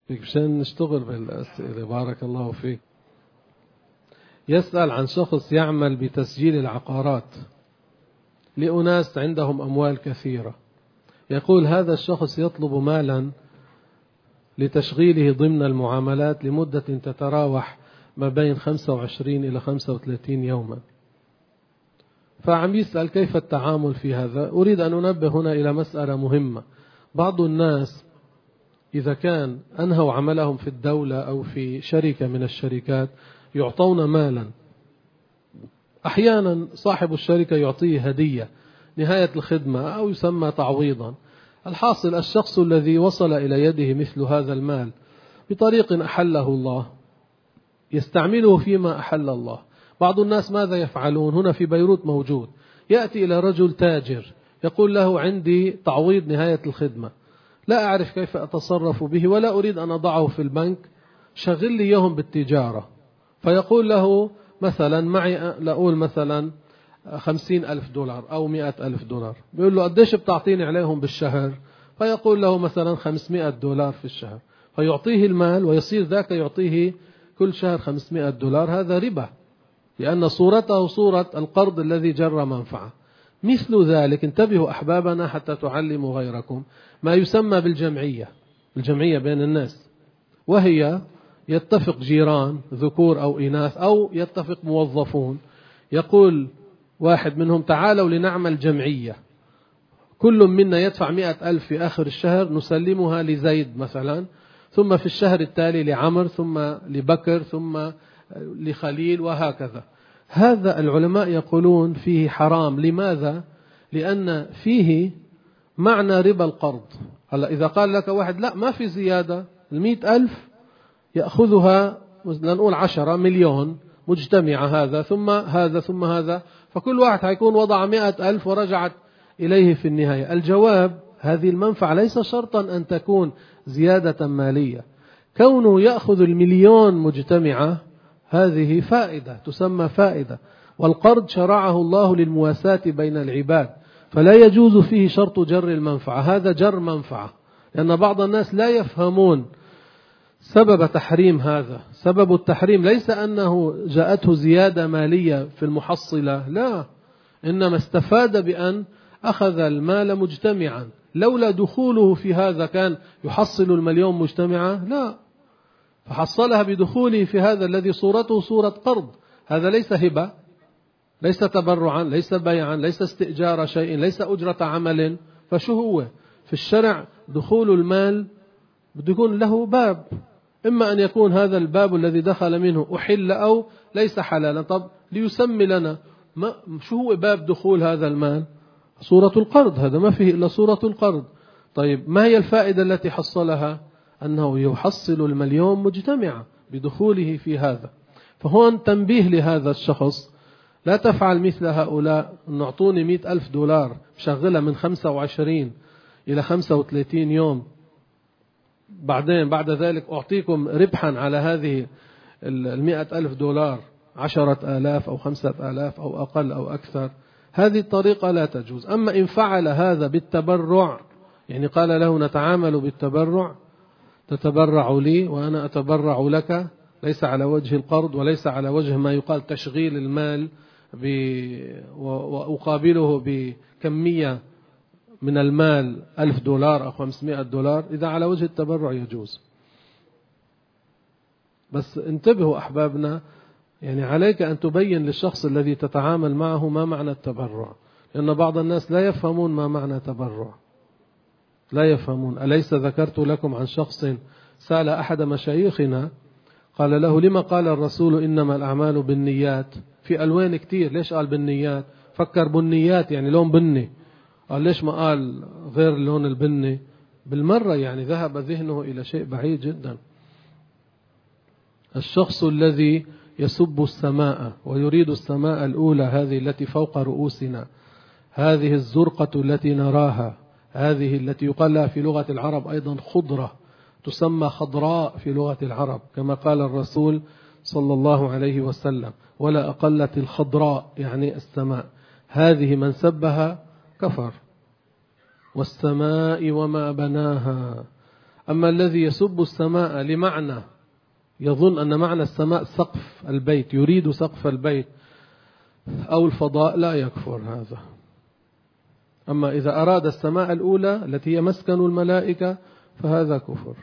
مشان نشتغل بالأسئلة. بارك الله فيك. يسأل عن شخص يعمل بتسجيل العقارات لأناس عندهم أموال كثيرة. يقول هذا الشخص يطلب مالا لتشغيله ضمن المعاملات لمدة تتراوح ما بين 25 إلى 35 يوما. فعم يسأل كيف التعامل في هذا. أريد أن أنبه هنا إلى مسألة مهمة. بعض الناس إذا كان أنهوا عملهم في الدولة أو في شركة من الشركات يعطون مالا. أحيانا صاحب الشركة يعطيه هدية نهاية الخدمة أو يسمى تعويضا. الحاصل الشخص الذي وصل إلى يده مثل هذا المال بطريق أحله الله يستعمله فيما أحل الله. بعض الناس ماذا يفعلون؟ هنا في بيروت موجود، يأتي إلى رجل تاجر يقول له عندي تعويض نهاية الخدمة، لا أعرف كيف أتصرف به ولا أريد أن أضعه في البنك، شغل لي يوم بالتجارة. فيقول له مثلا معي لأقول مثلا 50,000 دولار أو 100,000 دولار. بيقول له قديش بتعطيني عليهم بالشهر؟ فيقول له مثلا 500 دولار في الشهر. فيعطيه المال ويصير ذاك يعطيه كل شهر 500 دولار. هذا ربا، لأن صورته صورة القرض الذي جر منفعة. مثل ذلك انتبهوا أحبابنا حتى تعلموا غيركم ما يسمى بالجمعية. الجمعية بين الناس، وهي يتفق جيران ذكور أو إناث أو يتفق موظفون، يقول واحد منهم تعالوا لنعمل جمعية، كل منا يدفع 100,000 في آخر الشهر نسلمها لزيد مثلا، ثم في الشهر التالي لعمر، ثم لبكر، ثم لخليل، وهكذا. هذا العلماء يقولون فيه حرام. لماذا؟ لأن فيه معنى ربا القرض. هلا إذا قال لك واحد لا ما في زيادة، 100,000 يأخذها نقول 10 مليون مجتمعة، هذا ثم هذا ثم هذا، فكل واحد هيكون وضع 100,000 ورجعت إليه في النهاية. الجواب هذه المنفعة ليس شرطا أن تكون زيادة مالية. كونه يأخذ المليون مجتمعة هذه فائدة تسمى فائدة، والقرض شرعه الله للمواساة بين العباد، فلا يجوز فيه شرط جر المنفعة. هذا جر منفعة، لأن بعض الناس لا يفهمون سبب تحريم هذا. سبب التحريم ليس أنه جاءته زيادة مالية في المحصلة، لا، إنما استفاد بأن أخذ المال مجتمعا. لولا دخوله في هذا كان يحصل المليون مجتمعة؟ لا، فحصلها بدخوله في هذا الذي صورته صورة قرض. هذا ليس هبة، ليس تبرعا، ليس بيعا، ليس استئجار شيء، ليس أجرة عمل. فشو هو في الشرع؟ دخول المال بده يكون له باب، إما أن يكون هذا الباب الذي دخل منه أحل أو ليس حلالا. طب ليسمي لنا شو هو باب دخول هذا المال؟ صورة القرض، هذا ما فيه إلا صورة القرض. طيب ما هي الفائدة التي حصلها؟ أنه يحصل المليون مجتمعة بدخوله في هذا. فهون تنبيه لهذا الشخص، لا تفعل مثل هؤلاء. نعطوني 100,000 دولار شغلها من 25 إلى 35 يوم، بعدين بعد ذلك أعطيكم ربحا على هذه 100,000 دولار 10,000 أو 5,000 أو أقل أو أكثر. هذه الطريقة لا تجوز. أما إن فعل هذا بالتبرع، يعني قال له نتعامل بالتبرع، تتبرع لي وأنا أتبرع لك، ليس على وجه القرض وليس على وجه ما يقال تشغيل المال وأقابله بكمية من المال 1,000 دولار أو 500 دولار. إذا على وجه التبرع يجوز. بس انتبهوا أحبابنا، يعني عليك أن تبين للشخص الذي تتعامل معه ما معنى التبرع، لأن بعض الناس لا يفهمون ما معنى تبرع، لا يفهمون. أليس ذكرت لكم عن شخص سأل أحد مشايخنا قال له لما قال الرسول إنما الأعمال بالنيات؟ في ألوان كتير، ليش قال بالنيات؟ فكر بالنيات يعني لون بني، قال ليش ما قال غير اللون البني؟ بالمرة يعني ذهب ذهنه إلى شيء بعيد جدا. الشخص الذي يسب السماء ويريد السماء الأولى، هذه التي فوق رؤوسنا، هذه الزرقة التي نراها، هذه التي يقال لها في لغة العرب أيضا خضرة، تسمى خضراء في لغة العرب، كما قال الرسول صلى الله عليه وسلم ولا أقلت الخضراء يعني السماء. هذه من سبها كفر. والسماء وما بناها. أما الذي يسب السماء لمعنى يظن أن معنى السماء سقف البيت، يريد سقف البيت أو الفضاء، لا يكفر هذا. أما إذا أراد السماء الأولى التي هي مسكن الملائكة فهذا كفر.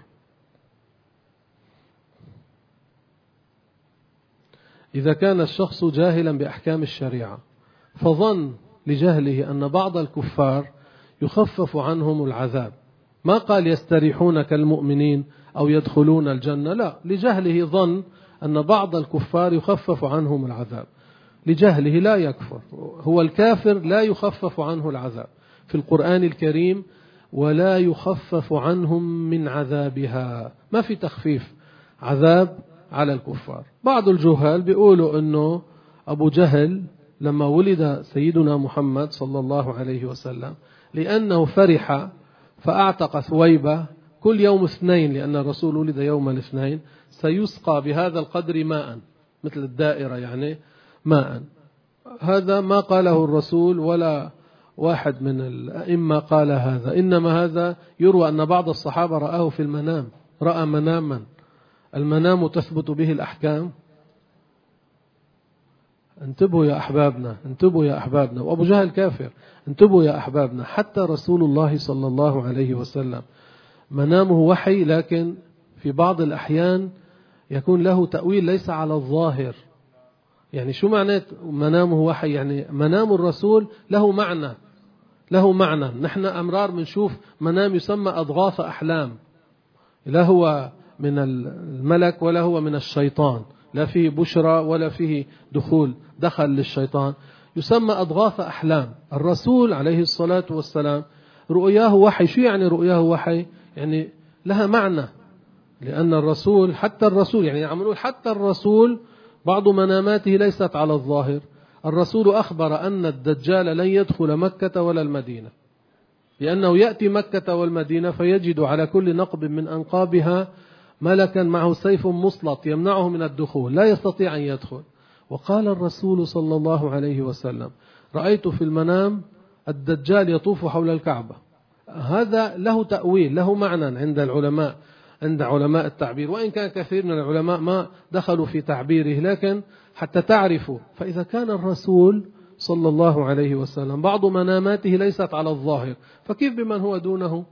إذا كان الشخص جاهلا بأحكام الشريعة فظن لجهله أن بعض الكفار يخفف عنهم العذاب، ما قال يستريحون كالمؤمنين أو يدخلون الجنة، لا، لجهله ظن أن بعض الكفار يخفف عنهم العذاب، لجهله لا يكفر. هو الكافر لا يخفف عنه العذاب في القرآن الكريم، ولا يخفف عنهم من عذابها، ما في تخفيف عذاب على الكفار. بعض الجهال بيقولوا أنه أبو جهل لما ولد سيدنا محمد صلى الله عليه وسلم لأنه فرح فأعتق ثويبة كل يوم اثنين، لأن الرسول ولد يوم الاثنين، سيسقى بهذا القدر ماء، مثل الدائرة يعني ماء. هذا ما قاله الرسول ولا واحد من الأئمة قال هذا، إنما هذا يروى أن بعض الصحابة رآه في المنام، رأى مناما، المنام تثبت به الأحكام. انتبهوا يا أحبابنا، انتبهوا يا أحبابنا، وأبو جهل كافر. انتبهوا يا أحبابنا، حتى رسول الله صلى الله عليه وسلم منامه وحي، لكن في بعض الأحيان يكون له تأويل ليس على الظاهر. يعني شو معنى منامه وحي؟ يعني منام الرسول له معنى، له معنى. نحن أمرار بنشوف منام يسمى أضغاث أحلام، لا هو من الملك ولا هو من الشيطان، لا فيه بشرى ولا فيه دخل للشيطان، يسمى أضغاث أحلام. الرسول عليه الصلاة والسلام رؤياه وحي. شو يعني رؤياه وحي؟ يعني لها معنى، لأن الرسول حتى الرسول يعني عملوا حتى الرسول بعض مناماته ليست على الظاهر. الرسول أخبر أن الدجال لن يدخل مكة ولا المدينة، لأنه يأتي مكة والمدينة فيجد على كل نقب من أنقابها ملكا معه سيف مسلط يمنعه من الدخول، لا يستطيع أن يدخل. وقال الرسول صلى الله عليه وسلم: رأيت في المنام الدجال يطوف حول الكعبة. هذا له تأويل، له معنى عند العلماء، عند علماء التعبير، وإن كان كثير من العلماء ما دخلوا في تعبيره، لكن حتى تعرفوا. فإذا كان الرسول صلى الله عليه وسلم بعض مناماته ليست على الظاهر، فكيف بمن هو دونه؟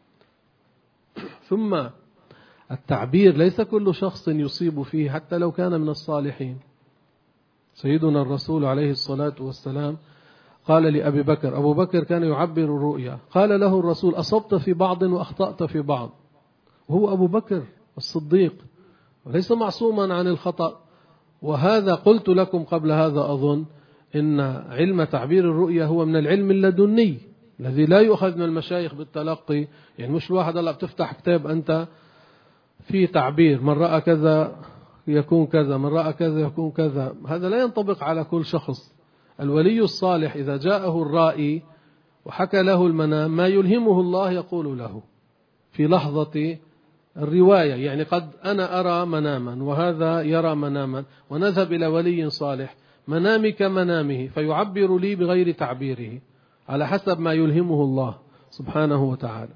ثم التعبير ليس كل شخص يصيب فيه حتى لو كان من الصالحين. سيدنا الرسول عليه الصلاة والسلام قال لأبي بكر، أبو بكر كان يعبر الرؤيا، قال له الرسول: أصبت في بعض وأخطأت في بعض. وهو أبو بكر الصديق وليس معصوما عن الخطأ. وهذا قلت لكم قبل هذا أظن إن علم تعبير الرؤيا هو من العلم اللدني الذي لا يؤخذ من المشايخ بالتلقي. يعني مش الواحد الله بتفتح كتاب أنت في تعبير، من رأى كذا يكون كذا، من رأى كذا يكون كذا، هذا لا ينطبق على كل شخص. الولي الصالح إذا جاءه الرائي وحكى له المنام ما يلهمه الله يقول له في لحظة الرواية. يعني قد أنا أرى مناما وهذا يرى مناما، ونذهب إلى ولي صالح، منامي كمنامه، فيعبر لي بغير تعبيره على حسب ما يلهمه الله سبحانه وتعالى.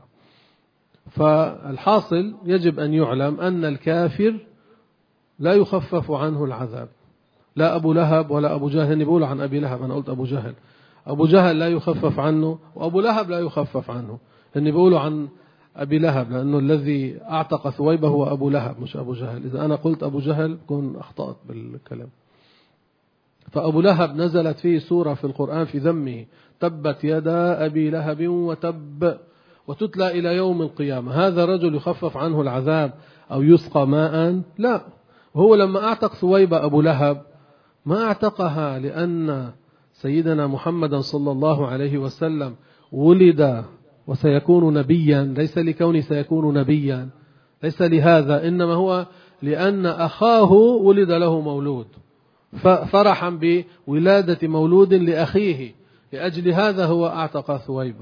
فالحاصل يجب أن يعلم أن الكافر لا يخفف عنه العذاب، لا أبو لهب ولا أبو جهل. بيقولوا عن أبي لهب، أنا قلت أبو جهل، أبو جهل لا يخفف عنه، وأبو لهب لا يخفف عنه. إني بيقولوا عن أبي لهب لأنه الذي أعتق ثويبة هو أبو لهب مش أبو جهل. إذا أنا قلت أبو جهل كن أخطأت بالكلام. فأبو لهب نزلت فيه سورة في القرآن في ذمه: تبت يدا أبي لهب وتب، وتتلى إلى يوم القيامة. هذا رجل يخفف عنه العذاب أو يسقى ماء؟ لا. وهو لما أعتق ثويبة أبو لهب ما أعتقها لأن سيدنا محمد صلى الله عليه وسلم ولد وسيكون نبيا، ليس لكونه سيكون نبيا، ليس لهذا، إنما هو لأن أخاه ولد له مولود، فرحا بولادة مولود لأخيه، لأجل هذا هو أعتق ثويبة.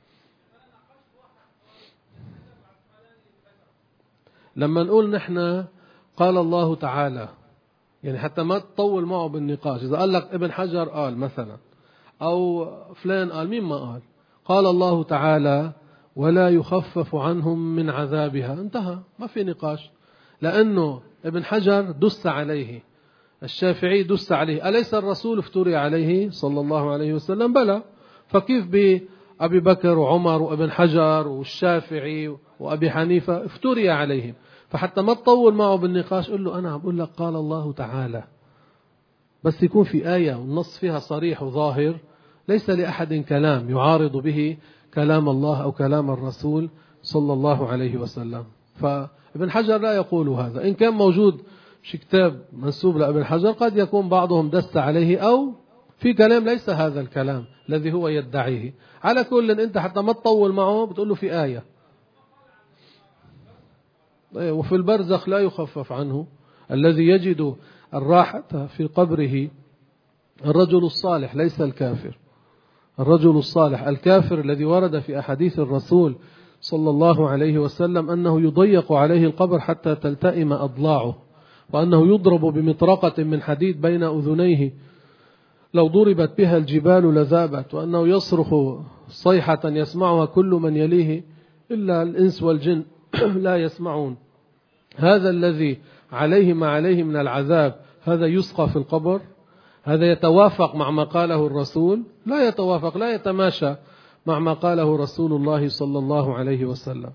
لما نقول نحن قال الله تعالى، يعني حتى ما تطول معه بالنقاش، إذا قال لك ابن حجر قال مثلا أو فلان قال، مين ما قال؟ قال الله تعالى: ولا يخفف عنهم من عذابها. انتهى، ما في نقاش، لأنه ابن حجر دس عليه، الشافعي دس عليه. أليس الرسول افتري عليه صلى الله عليه وسلم؟ بلى. فكيف بأبي بكر وعمر وابن حجر والشافعي وأبي حنيفة افتري عليهم؟ فحتى ما تطول معه بالنقاش قل له أنا أقول لك قال الله تعالى، بس يكون في آية والنص فيها صريح وظاهر، ليس لأحد كلام يعارض به كلام الله أو كلام الرسول صلى الله عليه وسلم. فابن حجر لا يقول هذا. إن كان موجود شي كتاب منسوب لابن حجر قد يكون بعضهم دس عليه أو في كلام ليس هذا الكلام الذي هو يدعيه. على كل أنت حتى ما تطول معه بتقول له في آية. وفي البرزخ لا يخفف عنه. الذي يجد الراحة في قبره الرجل الصالح ليس الكافر. الرجل الصالح، الكافر الذي ورد في أحاديث الرسول صلى الله عليه وسلم أنه يضيق عليه القبر حتى تلتئم أضلاعه، وأنه يضرب بمطرقة من حديد بين أذنيه لو ضربت بها الجبال لذابت، وأنه يصرخ صيحة يسمعها كل من يليه إلا الإنس والجن لا يسمعون. هذا الذي عليه ما عليه من العذاب، هذا يسقى في القبر؟ هذا يتوافق مع ما قاله الرسول؟ لا يتوافق، لا يتماشى مع ما قاله رسول الله صلى الله عليه وسلم.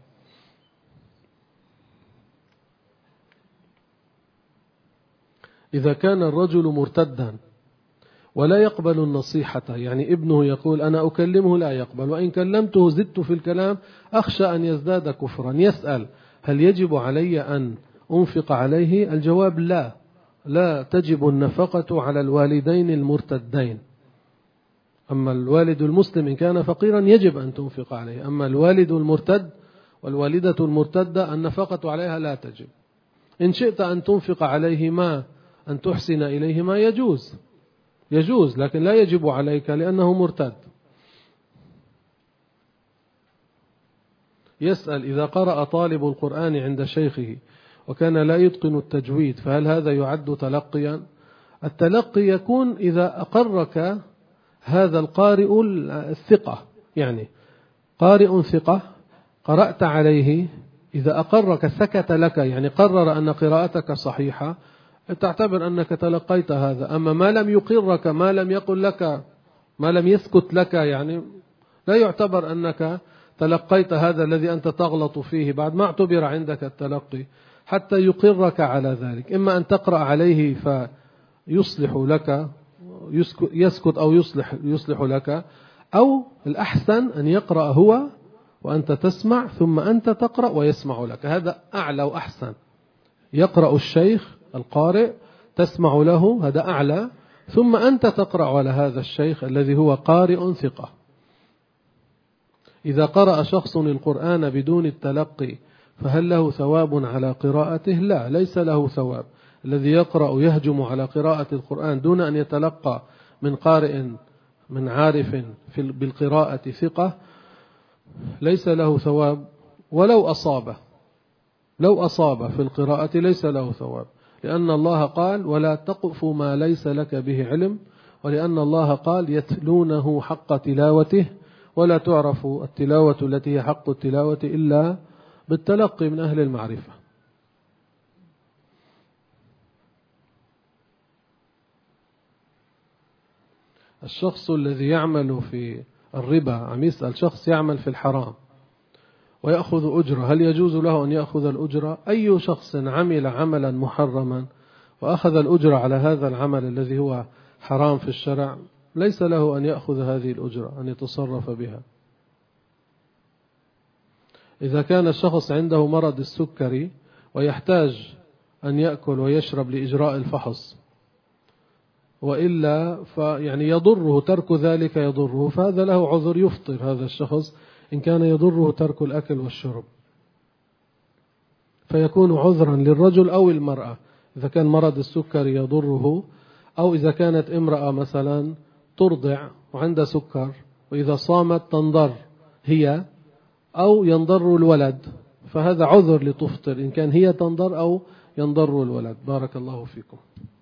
إذا كان الرجل مرتدا ولا يقبل النصيحة، يعني ابنه يقول أنا أكلمه لا يقبل، وإن كلمته زدت في الكلام أخشى أن يزداد كفرا، يسأل هل يجب علي أن أنفق عليه؟ الجواب لا، لا تجب النفقة على الوالدين المرتدين. أما الوالد المسلم إن كان فقيرا يجب أن تنفق عليه، أما الوالد المرتد والوالدة المرتدة النفقة عليها لا تجب. إن شئت أن تنفق عليه ما أن تحسن إليه ما يجوز، لكن لا يجب عليك لأنه مرتد. يسأل إذا قرأ طالب القرآن عند شيخه وكان لا يتقن التجويد فهل هذا يعد تلقيا؟ التلقي يكون إذا أقرك هذا القارئ الثقة، يعني قارئ ثقة قرأت عليه، إذا أقرك سكت لك، يعني قرر أن قراءتك صحيحة، تعتبر أنك تلقيت هذا. أما ما لم يقرك، ما لم يقل لك، ما لم يسكت لك، يعني لا يعتبر أنك تلقيت هذا الذي أنت تغلط فيه، بعد ما اعتبر عندك التلقي حتى يقرك على ذلك. إما أن تقرأ عليه فيصلح لك، يسكت أو يصلح لك، أو الأحسن أن يقرأ هو وأنت تسمع ثم أنت تقرأ ويسمع لك، هذا أعلى وأحسن. يقرأ الشيخ القارئ تسمع له، هذا أعلى، ثم أنت تقرأ على هذا الشيخ الذي هو قارئ ثقة. إذا قرأ شخص القرآن بدون التلقي فهل له ثواب على قراءته؟ لا، ليس له ثواب. الذي يقرأ يهجم على قراءة القرآن دون أن يتلقى من قارئ من عارف بالقراءة ثقة ليس له ثواب، ولو أصاب في القراءة ليس له ثواب، لأن الله قال ولا تقف ما ليس لك به علم، ولأن الله قال يتلونه حق تلاوته، ولا تعرف التلاوة التي هي حق التلاوة إلا بالتلقي من أهل المعرفة. الشخص الذي يعمل في الربا، عم يسأل شخص يعمل في الحرام ويأخذ أجرة، هل يجوز له أن يأخذ الأجرة؟ أي شخص عمل عملا محرما وأخذ الأجرة على هذا العمل الذي هو حرام في الشرع ليس له أن يأخذ هذه الأجرة، أن يتصرف بها. إذا كان الشخص عنده مرض السكري ويحتاج أن يأكل ويشرب لإجراء الفحص، وإلا فيعني يضره ترك ذلك، يضره، فهذا له عذر، يفطر هذا الشخص إن كان يضره ترك الأكل والشرب، فيكون عذرا للرجل أو المرأة. إذا كان مرض السكري يضره، أو إذا كانت امرأة مثلا ترضع وعندها سكر وإذا صامت تنضر هي أو ينضر الولد، فهذا عذر لتفطر إن كان هي تنضر أو ينضر الولد. بارك الله فيكم.